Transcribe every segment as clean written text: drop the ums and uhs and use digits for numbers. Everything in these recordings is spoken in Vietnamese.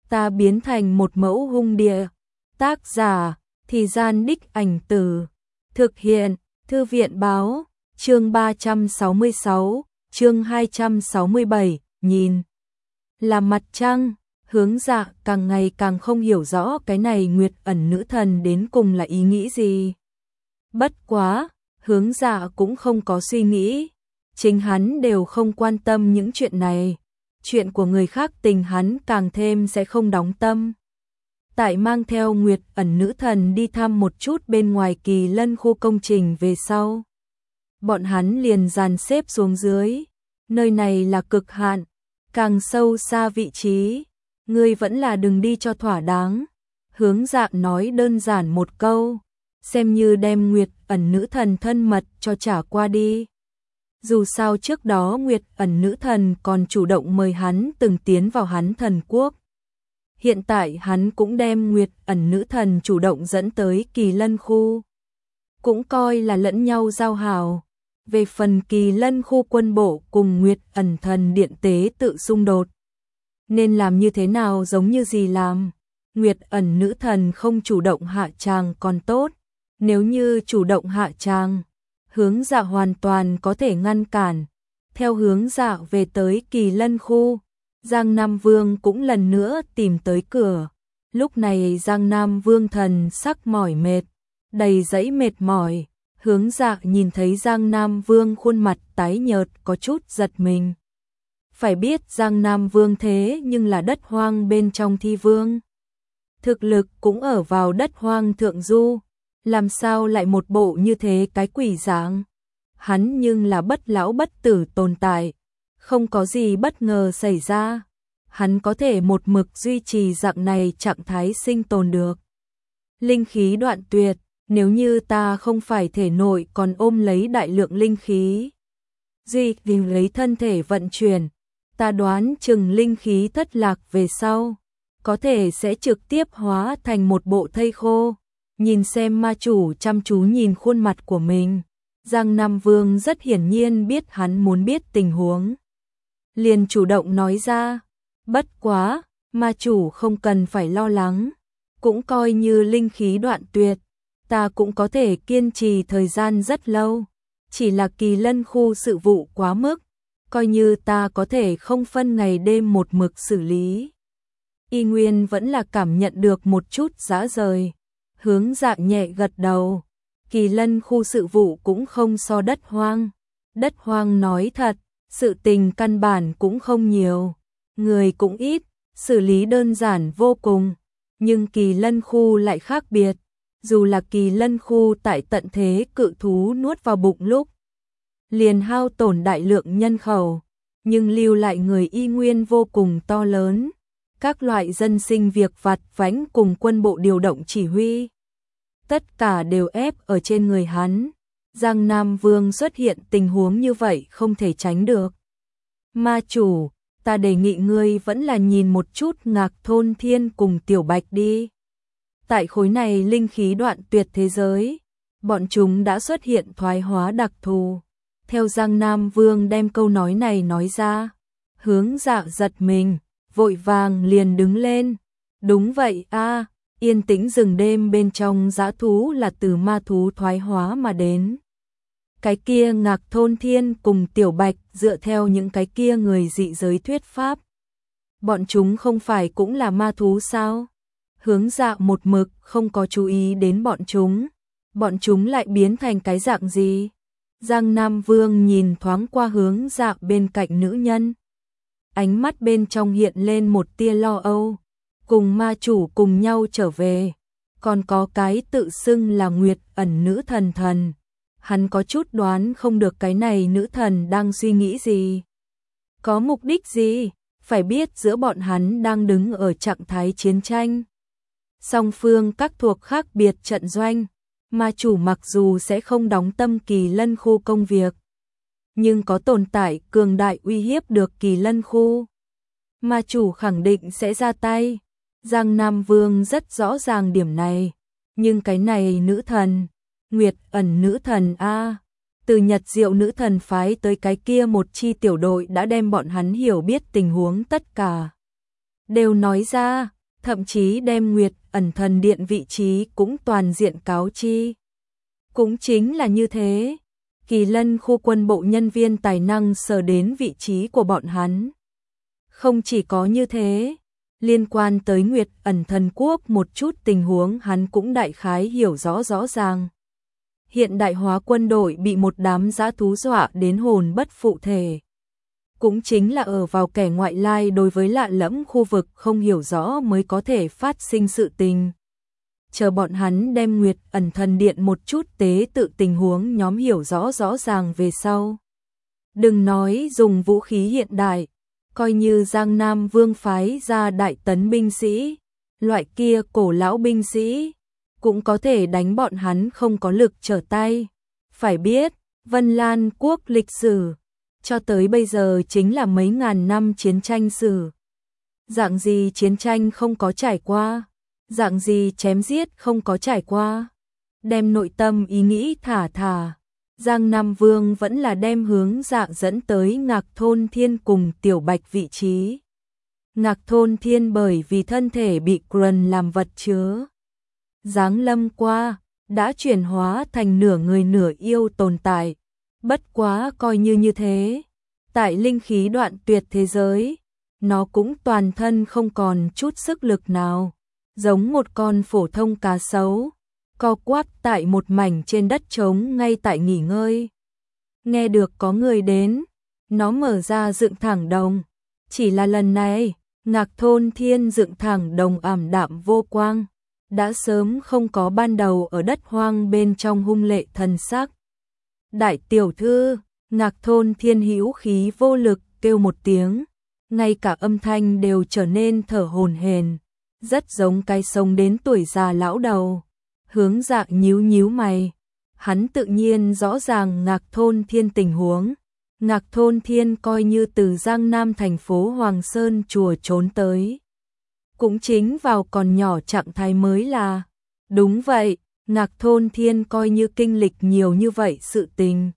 ta biến thành một mẫu hung địa. Tác giả, Thì Gian Đích Ảnh Từ. Thực hiện, Thư viện báo, chương 366, chương 267, nhìn. Là mặt trăng, Hướng Dạ càng ngày càng không hiểu rõ cái này Nguyệt Ẩn nữ thần đến cùng là ý nghĩ gì. Bất quá, Hướng Dạ cũng không có suy nghĩ, chính hắn đều không quan tâm những chuyện này. Chuyện của người khác tình hắn càng thêm sẽ không đóng tâm. Tại mang theo Nguyệt Ẩn nữ thần đi thăm một chút bên ngoài Kỳ Lân khu công trình về sau, bọn hắn liền dàn xếp xuống dưới. Nơi này là cực hạn, càng sâu xa vị trí, ngươi vẫn là đừng đi cho thỏa đáng. Hướng Dạ nói đơn giản một câu, xem như đem Nguyệt Ẩn nữ thần thân mật cho trả qua đi. Dù sao trước đó Nguyệt Ẩn nữ thần còn chủ động mời hắn từng tiến vào hắn thần quốc. Hiện tại hắn cũng đem Nguyệt Ẩn nữ thần chủ động dẫn tới Kỳ Lân khu, cũng coi là lẫn nhau giao hảo. Về phần Kỳ Lân khu quân bộ cùng Nguyệt Ẩn thần điện tế tự xung đột, nên làm như thế nào giống như gì làm. Nguyệt Ẩn nữ thần không chủ động hạ tràng còn tốt, nếu như chủ động hạ tràng, Hướng Dạ hoàn toàn có thể ngăn cản. Theo Hướng Dạ về tới Kỳ Lân khu, Giang Nam Vương cũng lần nữa tìm tới cửa. Lúc này Giang Nam Vương thần sắc mỏi mệt, đầy dẫy mệt mỏi. Hướng Dạ nhìn thấy Giang Nam Vương khuôn mặt tái nhợt có chút giật mình. Phải biết Giang Nam Vương thế nhưng là đất hoang bên trong thi vương, thực lực cũng ở vào đất hoang thượng du, làm sao lại một bộ như thế cái quỷ dạng. Hắn nhưng là bất lão bất tử tồn tại, không có gì bất ngờ xảy ra, hắn có thể một mực duy trì dạng này trạng thái sinh tồn được. Linh khí đoạn tuyệt, nếu như ta không phải thể nội còn ôm lấy đại lượng linh khí, duy vì lấy thân thể vận chuyển, ta đoán chừng linh khí thất lạc về sau, có thể sẽ trực tiếp hóa thành một bộ thây khô. Nhìn xem ma chủ chăm chú nhìn khuôn mặt của mình, Giang Nam Vương rất hiển nhiên biết hắn muốn biết tình huống, liền chủ động nói ra, bất quá, ma chủ không cần phải lo lắng, cũng coi như linh khí đoạn tuyệt, ta cũng có thể kiên trì thời gian rất lâu, chỉ là Kỳ Lân khu sự vụ quá mức, coi như ta có thể không phân ngày đêm một mực xử lý, y nguyên vẫn là cảm nhận được một chút dã rời. Hướng Dạ nhẹ gật đầu, Kỳ Lân khu sự vụ cũng không so đất hoang. Đất hoang nói thật, sự tình căn bản cũng không nhiều, người cũng ít, xử lý đơn giản vô cùng. Nhưng Kỳ Lân khu lại khác biệt, dù là Kỳ Lân khu tại tận thế cự thú nuốt vào bụng lúc, liền hao tổn đại lượng nhân khẩu, nhưng lưu lại người y nguyên vô cùng to lớn. Các loại dân sinh việc vặt vãnh cùng quân bộ điều động chỉ huy, tất cả đều ép ở trên người hắn. Giang Nam Vương xuất hiện tình huống như vậy không thể tránh được. Ma chủ, ta đề nghị ngươi vẫn là nhìn một chút Ngạc Thôn Thiên cùng Tiểu Bạch đi. Tại khối này linh khí đoạn tuyệt thế giới, bọn chúng đã xuất hiện thoái hóa đặc thù. Theo Giang Nam Vương đem câu nói này nói ra, Hướng Dạ giật mình, vội vàng liền đứng lên. Đúng vậy a, yên tĩnh rừng đêm bên trong dã thú là từ ma thú thoái hóa mà đến. Cái kia Ngạc Thôn Thiên cùng Tiểu Bạch dựa theo những cái kia người dị giới thuyết pháp, bọn chúng không phải cũng là ma thú sao? Hướng Dạ một mực không có chú ý đến bọn chúng lại biến thành cái dạng gì? Giang Nam Vương nhìn thoáng qua Hướng Dạ bên cạnh nữ nhân, ánh mắt bên trong hiện lên một tia lo âu. Cùng ma chủ cùng nhau trở về, còn có cái tự xưng là Nguyệt Ẩn nữ thần. Hắn có chút đoán không được cái này nữ thần đang suy nghĩ gì, có mục đích gì. Phải biết giữa bọn hắn đang đứng ở trạng thái chiến tranh, song phương các thuộc khác biệt trận doanh. Ma chủ mặc dù sẽ không đóng tâm Kỳ Lân khu công việc, nhưng có tồn tại cường đại uy hiếp được Kỳ Lân khu, ma chủ khẳng định sẽ ra tay. Giang Nam Vương rất rõ ràng điểm này, nhưng cái này nữ thần, Nguyệt Ẩn nữ thần a, từ Nhật Diệu nữ thần phái tới cái kia một chi tiểu đội đã đem bọn hắn hiểu biết tình huống tất cả đều nói ra. thậm chí đem Nguyệt Ẩn Thần Điện vị trí cũng toàn diện cáo chi. Cũng chính là như thế, Kỳ Lân khu quân bộ nhân viên tài năng sờ đến vị trí của bọn hắn. Không chỉ có như thế, liên quan tới Nguyệt Ẩn Thần Quốc một chút tình huống hắn cũng đại khái hiểu rõ ràng. Hiện đại hóa quân đội bị một đám dã thú dọa đến hồn bất phụ thể. Cũng chính là ở vào kẻ ngoại lai đối với lạ lẫm khu vực không hiểu rõ mới có thể phát sinh sự tình. Chờ bọn hắn đem Nguyệt Ẩn Thần Điện một chút tế tự tình huống nhóm hiểu rõ ràng về sau. Đừng nói dùng vũ khí hiện đại, coi như Giang Nam Vương phái ra đại tấn binh sĩ, loại kia cổ lão binh sĩ, cũng có thể đánh bọn hắn không có lực trở tay. Phải biết, Vân Lan quốc lịch sử, cho tới bây giờ chính là mấy ngàn năm chiến tranh sử. Dạng gì chiến tranh không có trải qua, dạng gì chém giết không có trải qua. Đem nội tâm ý nghĩ thả, Giang Nam Vương vẫn là đem hướng Dạ dẫn tới Ngạc Thôn Thiên cùng Tiểu Bạch vị trí. Ngạc Thôn Thiên bởi vì thân thể bị Grần làm vật chứa giáng lâm qua, đã chuyển hóa thành nửa người nửa yêu tồn tại. Bất quá coi như thế, tại linh khí đoạn tuyệt thế giới, nó cũng toàn thân không còn chút sức lực nào, giống một con phổ thông cá sấu, co quắp tại một mảnh trên đất trống ngay tại nghỉ ngơi. Nghe được có người đến, nó mở ra dựng thẳng đồng, chỉ là lần này, Ngạc Thôn Thiên dựng thẳng đồng ảm đạm vô quang, đã sớm không có ban đầu ở đất hoang bên trong hung lệ thần sắc. Đại tiểu thư, Ngạc Thôn Thiên hữu khí vô lực kêu một tiếng, ngay cả âm thanh đều trở nên thở hổn hển, rất giống cái sống đến tuổi già lão đầu. Hướng Dạ nhíu mày, hắn tự nhiên rõ ràng Ngạc Thôn Thiên tình huống. Ngạc Thôn Thiên coi như từ Giang Nam thành phố Hoàng Sơn chùa trốn tới, cũng chính vào còn nhỏ trạng thái mới là. Đúng vậy, Ngạc Thôn Thiên coi như kinh lịch nhiều như vậy sự tình.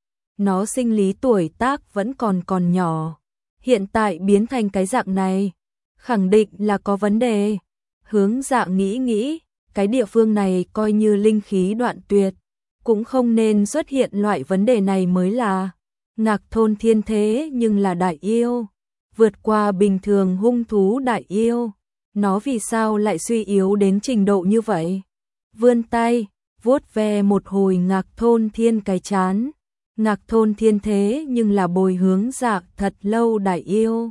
Nó sinh lý tuổi tác vẫn còn nhỏ, hiện tại biến thành cái dạng này, khẳng định là có vấn đề. Hướng Dạ nghĩ, cái địa phương này coi như linh khí đoạn tuyệt, cũng không nên xuất hiện loại vấn đề này mới là. Ngạc Thôn Thiên thế nhưng là đại yêu, vượt qua bình thường hung thú đại yêu, nó vì sao lại suy yếu đến trình độ như vậy? Vươn tay, vuốt ve một hồi Ngạc Thôn Thiên cái chán. Ngạc Thôn Thiên thế nhưng là bồi Hướng Dạ thật lâu đại yêu.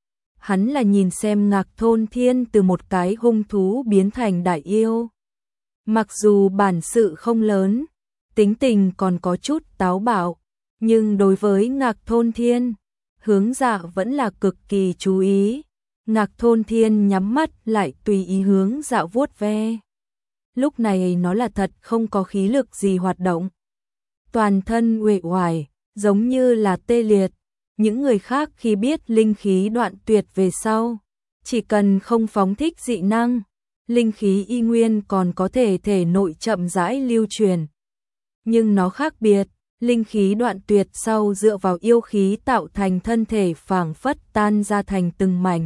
Hắn là nhìn xem Ngạc Thôn Thiên từ một cái hung thú biến thành đại yêu. Mặc dù bản sự không lớn, tính tình còn có chút táo bạo, nhưng đối với Ngạc Thôn Thiên, Hướng Dạ vẫn là cực kỳ chú ý. Ngạc Thôn Thiên nhắm mắt lại tùy ý Hướng Dạ vuốt ve. Lúc này nó là thật không có khí lực gì hoạt động. Toàn thân uể oải, giống như là tê liệt. Những người khác khi biết linh khí đoạn tuyệt về sau, chỉ cần không phóng thích dị năng, linh khí y nguyên còn có thể nội chậm rãi lưu truyền. Nhưng nó khác biệt, linh khí đoạn tuyệt sau dựa vào yêu khí tạo thành thân thể phảng phất tan ra thành từng mảnh.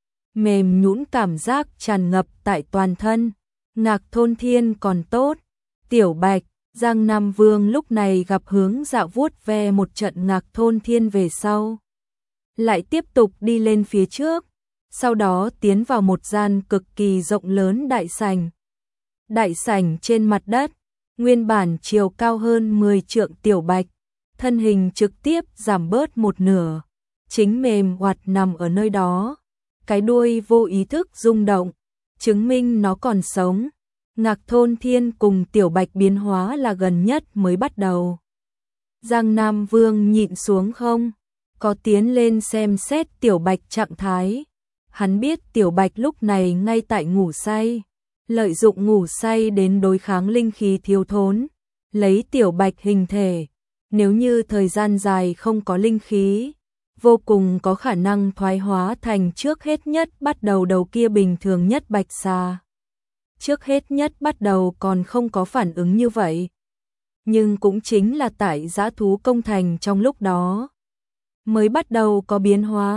Mềm nhũn cảm giác tràn ngập tại toàn thân. Ngạc Thôn Thiên còn tốt, Tiểu Bạch, Giang Nam Vương lúc này gặp Hướng Dạ vuốt ve một trận Ngạc Thôn Thiên về sau, lại tiếp tục đi lên phía trước, sau đó tiến vào một gian cực kỳ rộng lớn đại sảnh. Đại sảnh trên mặt đất, nguyên bản chiều cao hơn 10 trượng Tiểu Bạch, thân hình trực tiếp giảm bớt một nửa, chính mềm oặt nằm ở nơi đó, cái đuôi vô ý thức rung động, chứng minh nó còn sống. Ngạc Thôn Thiên cùng Tiểu Bạch biến hóa là gần nhất mới bắt đầu. Giang Nam Vương nhịn xuống không, có tiến lên xem xét Tiểu Bạch trạng thái. Hắn biết Tiểu Bạch lúc này ngay tại ngủ say, lợi dụng ngủ say đến đối kháng linh khí thiếu thốn, lấy Tiểu Bạch hình thể, nếu như thời gian dài không có linh khí, vô cùng có khả năng thoái hóa thành trước hết nhất bắt đầu đầu kia bình thường nhất bạch xà. Trước hết nhất bắt đầu còn không có phản ứng như vậy, nhưng cũng chính là tại dã thú công thành trong lúc đó mới bắt đầu có biến hóa.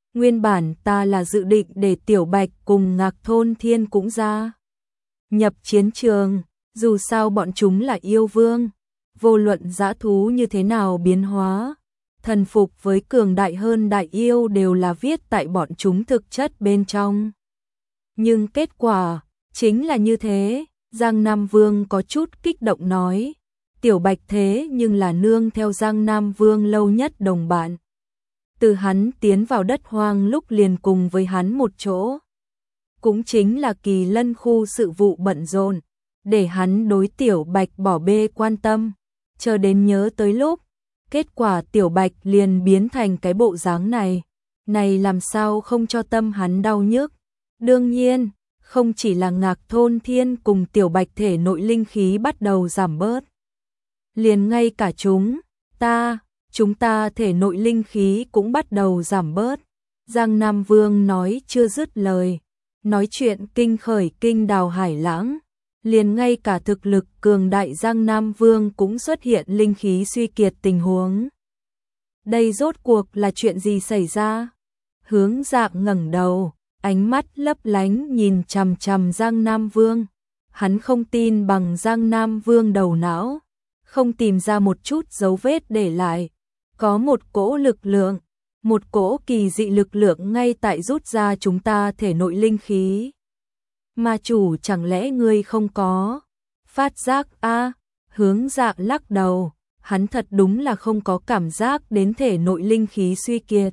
Nguyên bản ta là dự định để Tiểu Bạch cùng Ngạc Thôn Thiên cũng ra nhập chiến trường, dù sao bọn chúng là yêu vương, vô luận dã thú như thế nào biến hóa, thần phục với cường đại hơn đại yêu đều là viết tại bọn chúng thực chất bên trong. Nhưng kết quả chính là như thế, Giang Nam Vương có chút kích động nói, Tiểu Bạch thế nhưng là nương theo Giang Nam Vương lâu nhất đồng bạn. Từ hắn tiến vào đất hoang lúc liền cùng với hắn một chỗ. Cũng chính là Kỳ Lân khu sự vụ bận rộn, để hắn đối Tiểu Bạch bỏ bê quan tâm, chờ đến nhớ tới lúc, kết quả Tiểu Bạch liền biến thành cái bộ dáng này, này làm sao không cho tâm hắn đau nhức. Đương nhiên, không chỉ là Ngạc Thôn Thiên cùng Tiểu Bạch thể nội linh khí bắt đầu giảm bớt. Liền ngay cả chúng ta thể nội linh khí cũng bắt đầu giảm bớt. Giang Nam Vương nói chưa dứt lời, nói chuyện kinh khởi kinh đào hải lãng, liền ngay cả thực lực cường đại Giang Nam Vương cũng xuất hiện linh khí suy kiệt tình huống. Đây rốt cuộc là chuyện gì xảy ra? Hướng Dạ ngẩng đầu, ánh mắt lấp lánh nhìn chằm chằm Giang Nam Vương. Hắn không tin bằng Giang Nam Vương đầu não, không tìm ra một chút dấu vết để lại. Có một cỗ lực lượng, một cỗ kỳ dị lực lượng ngay tại rút ra chúng ta thể nội linh khí. Ma chủ chẳng lẽ ngươi không có phát giác a? Hướng Dạ lắc đầu, hắn thật đúng là không có cảm giác đến thể nội linh khí suy kiệt.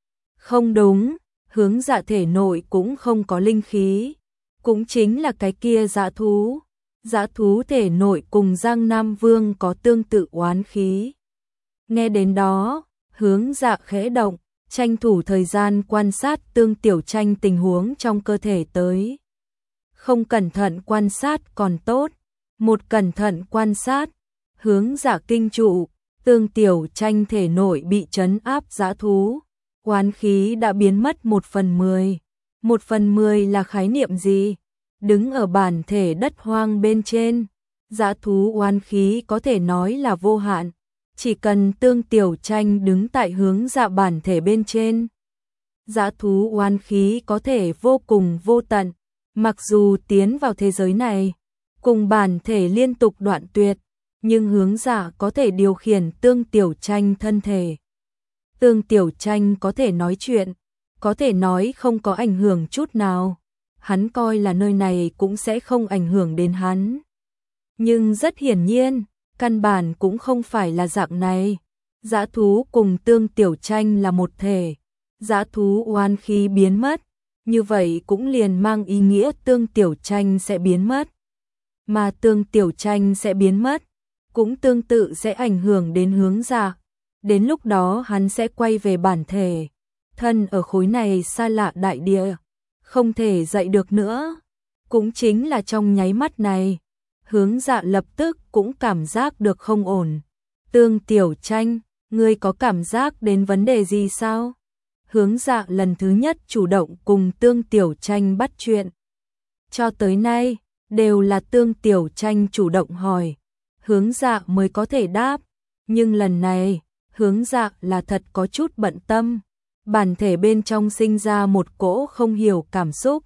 Không đúng, Hướng Dạ thể nội cũng không có linh khí, cũng chính là cái kia dã thú. Dã thú thể nội cùng Giang Nam Vương có tương tự oán khí. Nghe đến đó, Hướng Dạ khẽ động, tranh thủ thời gian quan sát Tương Tiểu Tranh tình huống trong cơ thể tới. Không cẩn thận quan sát còn tốt, một cẩn thận quan sát, Hướng Dạ kinh trụ, Tương Tiểu Tranh thể nội bị trấn áp dã thú, oán khí đã biến mất 1/10. 1/10 là khái niệm gì? Đứng ở bản thể đất hoang bên trên, dã thú oán khí có thể nói là vô hạn, chỉ cần Tương Tiểu Tranh đứng tại Hướng Dạ bản thể bên trên, dã thú oán khí có thể vô cùng vô tận, mặc dù tiến vào thế giới này, cùng bản thể liên tục đoạn tuyệt, nhưng Hướng Dạ có thể điều khiển Tương Tiểu Tranh thân thể. Tương Tiểu Tranh có thể nói chuyện, có thể nói không có ảnh hưởng chút nào. Hắn coi là nơi này cũng sẽ không ảnh hưởng đến hắn. Nhưng rất hiển nhiên, căn bản cũng không phải là dạng này. Dã thú cùng Tương Tiểu Tranh là một thể. Dã thú oán khí biến mất, như vậy cũng liền mang ý nghĩa Tương Tiểu Tranh sẽ biến mất. Mà Tương Tiểu Tranh sẽ biến mất, cũng tương tự sẽ ảnh hưởng đến Hướng Dạ. Đến lúc đó hắn sẽ quay về bản thể, thân ở khối này xa lạ đại địa, không thể dậy được nữa. Cũng chính là trong nháy mắt này, Hướng Dạ lập tức cũng cảm giác được không ổn. Tương Tiểu Tranh, ngươi có cảm giác đến vấn đề gì sao? Hướng Dạ lần thứ nhất chủ động cùng Tương Tiểu Tranh bắt chuyện. Cho tới nay, đều là Tương Tiểu Tranh chủ động hỏi, Hướng Dạ mới có thể đáp. Nhưng lần này, Hướng Dạ là thật có chút bận tâm. Bản thể bên trong sinh ra một cỗ không hiểu cảm xúc.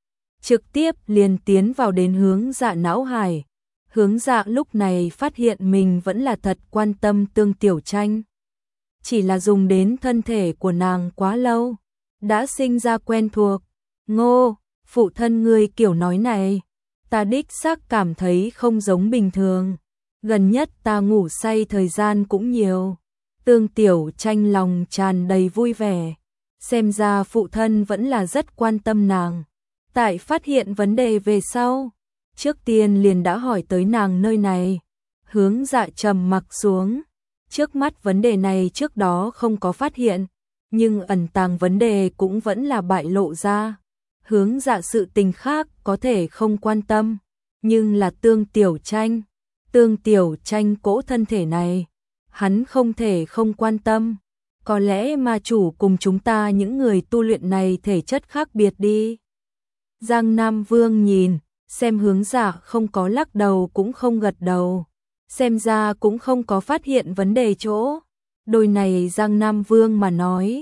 Trực tiếp liền tiến vào đến Hướng Dạ não hải. Hướng Dạ lúc này phát hiện mình vẫn là thật quan tâm Tương Tiểu Tranh. Chỉ là dùng đến thân thể của nàng quá lâu, đã sinh ra quen thuộc. Ngô, phụ thân ngươi kiểu nói này, ta đích xác cảm thấy không giống bình thường. Gần nhất ta ngủ say thời gian cũng nhiều. Tương Tiểu Tranh lòng tràn đầy vui vẻ. Xem ra phụ thân vẫn là rất quan tâm nàng. Tại phát hiện vấn đề về sau, trước tiên liền đã hỏi tới nàng nơi này. Hướng Dạ trầm mặc xuống. Trước mắt vấn đề này trước đó không có phát hiện, nhưng ẩn tàng vấn đề cũng vẫn là bại lộ ra. Hướng Dạ sự tình khác có thể không quan tâm, nhưng là Tương Tiểu Tranh. Tương Tiểu Tranh cỗ thân thể này, hắn không thể không quan tâm. Có lẽ ma chủ cùng chúng ta những người tu luyện này thể chất khác biệt đi. Giang Nam Vương nhìn, xem Hướng Dạ không có lắc đầu cũng không gật đầu. Xem ra cũng không có phát hiện vấn đề chỗ. Đôi này Giang Nam Vương mà nói,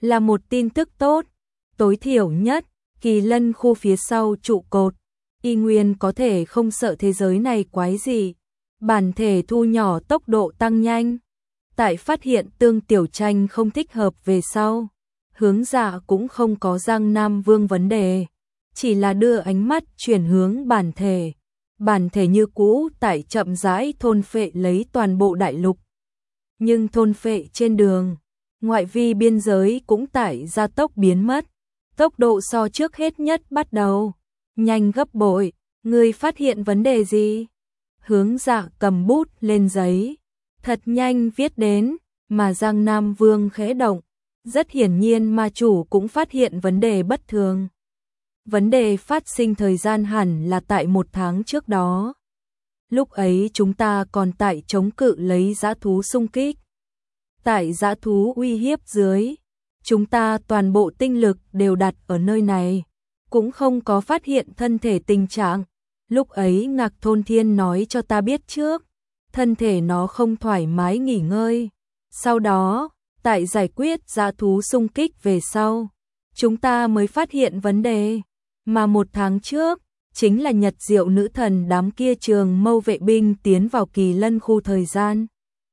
là một tin tức tốt, tối thiểu nhất, Kỳ Lân khu phía sau trụ cột, y nguyên có thể không sợ thế giới này quái gì. Bản thể thu nhỏ tốc độ tăng nhanh. Tại phát hiện Tương Tiểu Tranh không thích hợp về sau, Hướng Dạ cũng không có Giang Nam Vương vấn đề, chỉ là đưa ánh mắt chuyển hướng bản thể. Bản thể như cũ tại chậm rãi thôn phệ lấy toàn bộ đại lục. Nhưng thôn phệ trên đường, ngoại vi biên giới cũng tại gia tốc biến mất. Tốc độ so trước hết nhất bắt đầu nhanh gấp bội. Người phát hiện vấn đề gì? Hướng Dạ cầm bút lên giấy, thật nhanh viết đến, mà Giang Nam Vương khẽ động. Rất hiển nhiên ma chủ cũng phát hiện vấn đề bất thường. Vấn đề phát sinh thời gian hẳn là tại 1 tháng trước đó. Lúc ấy chúng ta còn tại chống cự lấy dã thú xung kích. Tại dã thú uy hiếp dưới, chúng ta toàn bộ tinh lực đều đặt ở nơi này, cũng không có phát hiện thân thể tình trạng. Lúc ấy Ngạc Thôn Thiên nói cho ta biết trước, thân thể nó không thoải mái nghỉ ngơi. Sau đó, tại giải quyết dã thú xung kích về sau, chúng ta mới phát hiện vấn đề. Mà 1 tháng trước, chính là Nhật Diệu nữ thần đám kia trường mâu vệ binh tiến vào Kỳ Lân khu thời gian.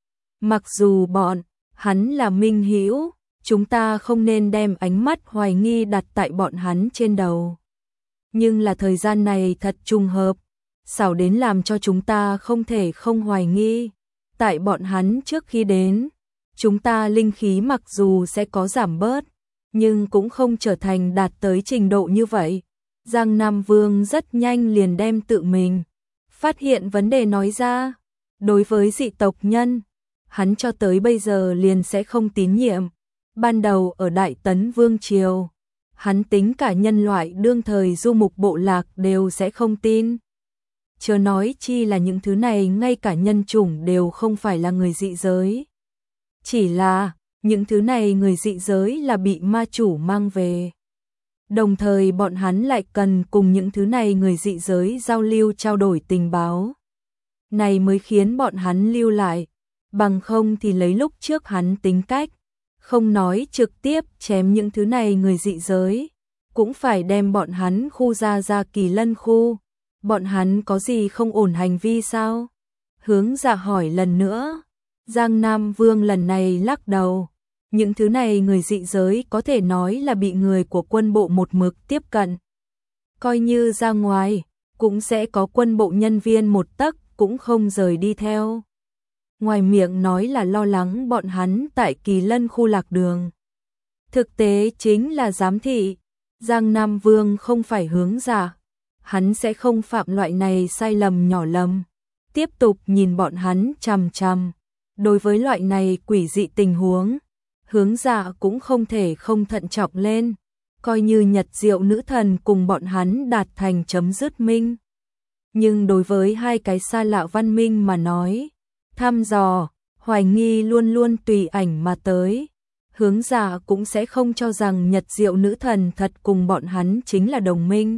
Mặc dù bọn hắn là minh hữu, chúng ta không nên đem ánh mắt hoài nghi đặt tại bọn hắn trên đầu. Nhưng là thời gian này thật trùng hợp, xảo đến làm cho chúng ta không thể không hoài nghi. Tại bọn hắn trước khi đến, chúng ta linh khí mặc dù sẽ có giảm bớt, nhưng cũng không trở thành đạt tới trình độ như vậy. Giang Nam Vương rất nhanh liền đem tự mình phát hiện vấn đề nói ra. Đối với dị tộc nhân, hắn cho tới bây giờ liền sẽ không tín nhiệm. Ban đầu ở Đại Tấn Vương Triều, hắn tính cả nhân loại đương thời du mục bộ lạc đều sẽ không tin. Chớ nói chi là những thứ này ngay cả nhân chủng đều không phải là người dị giới. Chỉ là, những thứ này người dị giới là bị ma chủ mang về. Đồng thời bọn hắn lại cần cùng những thứ này người dị giới giao lưu trao đổi tình báo. Này mới khiến bọn hắn lưu lại, bằng không thì lấy lúc trước hắn tính cách, không nói trực tiếp chém những thứ này người dị giới, cũng phải đem bọn hắn khu ra Kỳ Lân khu. Bọn hắn có gì không ổn hành vi sao? Hướng Dạ hỏi lần nữa. Giang Nam Vương lần này lắc đầu. Những thứ này người dị giới có thể nói là bị người của quân bộ một mực tiếp cận. Coi như ra ngoài, cũng sẽ có quân bộ nhân viên một tấc cũng không rời đi theo. Ngoài miệng nói là lo lắng bọn hắn tại Kỳ Lân khu lạc đường. Thực tế chính là giám thị. Giang Nam Vương không phải Hướng Dạ, hắn sẽ không phạm loại này sai lầm nhỏ lầm. Tiếp tục nhìn bọn hắn chằm chằm. Đối với loại này quỷ dị tình huống, Hướng Dạ cũng không thể không thận trọng lên, coi như Nhật Diệu nữ thần cùng bọn hắn đạt thành chấm dứt minh. Nhưng đối với hai cái xa lạ văn minh mà nói, thăm dò, hoài nghi luôn luôn tùy ảnh mà tới. Hướng Dạ cũng sẽ không cho rằng Nhật Diệu nữ thần thật cùng bọn hắn chính là đồng minh.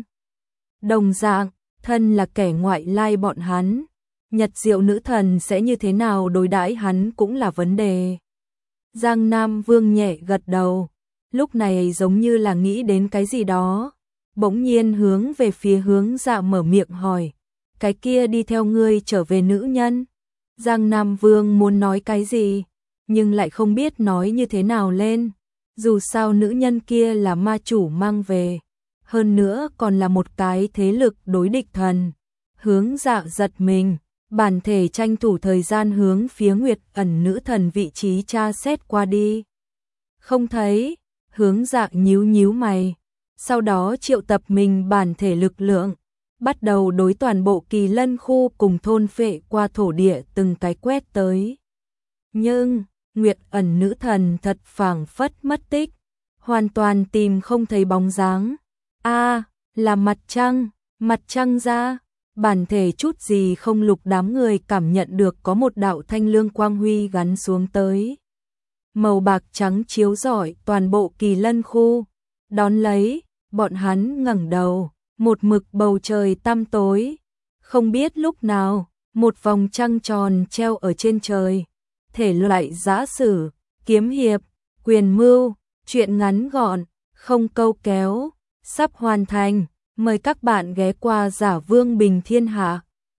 Đồng dạng, thân là kẻ ngoại lai bọn hắn, Nhật Diệu nữ thần sẽ như thế nào đối đãi hắn cũng là vấn đề. Giang Nam Vương nhẹ gật đầu, lúc này giống như là nghĩ đến cái gì đó, bỗng nhiên hướng về phía Hướng Dạ mở miệng hỏi, cái kia đi theo ngươi trở về nữ nhân. Giang Nam Vương muốn nói cái gì, nhưng lại không biết nói như thế nào lên, dù sao nữ nhân kia là ma chủ mang về, hơn nữa còn là một cái thế lực đối địch thần. Hướng Dạ giật mình, bản thể tranh thủ thời gian hướng phía Nguyệt Ẩn nữ thần vị trí tra xét qua đi. Không thấy, Hướng Dạ nhíu nhíu mày, sau đó triệu tập mình bản thể lực lượng, bắt đầu đối toàn bộ Kỳ Lân khu cùng thôn phệ qua thổ địa từng cái quét tới. Nhưng, Nguyệt Ẩn nữ thần thật phảng phất mất tích, hoàn toàn tìm không thấy bóng dáng. Là mặt trăng ra. Bản thể chút gì không lục đám người cảm nhận được có một đạo thanh lương quang huy gắn xuống tới. Màu bạc trắng chiếu rọi toàn bộ Kỳ Lân khu. Đón lấy, bọn hắn ngẩng đầu, một mực bầu trời tăm tối. Không biết lúc nào, một vòng trăng tròn treo ở trên trời. Thể loại giã sử, kiếm hiệp, quyền mưu, Chuyện ngắn gọn, không câu kéo, sắp hoàn thành. Mời các bạn ghé qua Giả Vương Bình Thiên Hạ.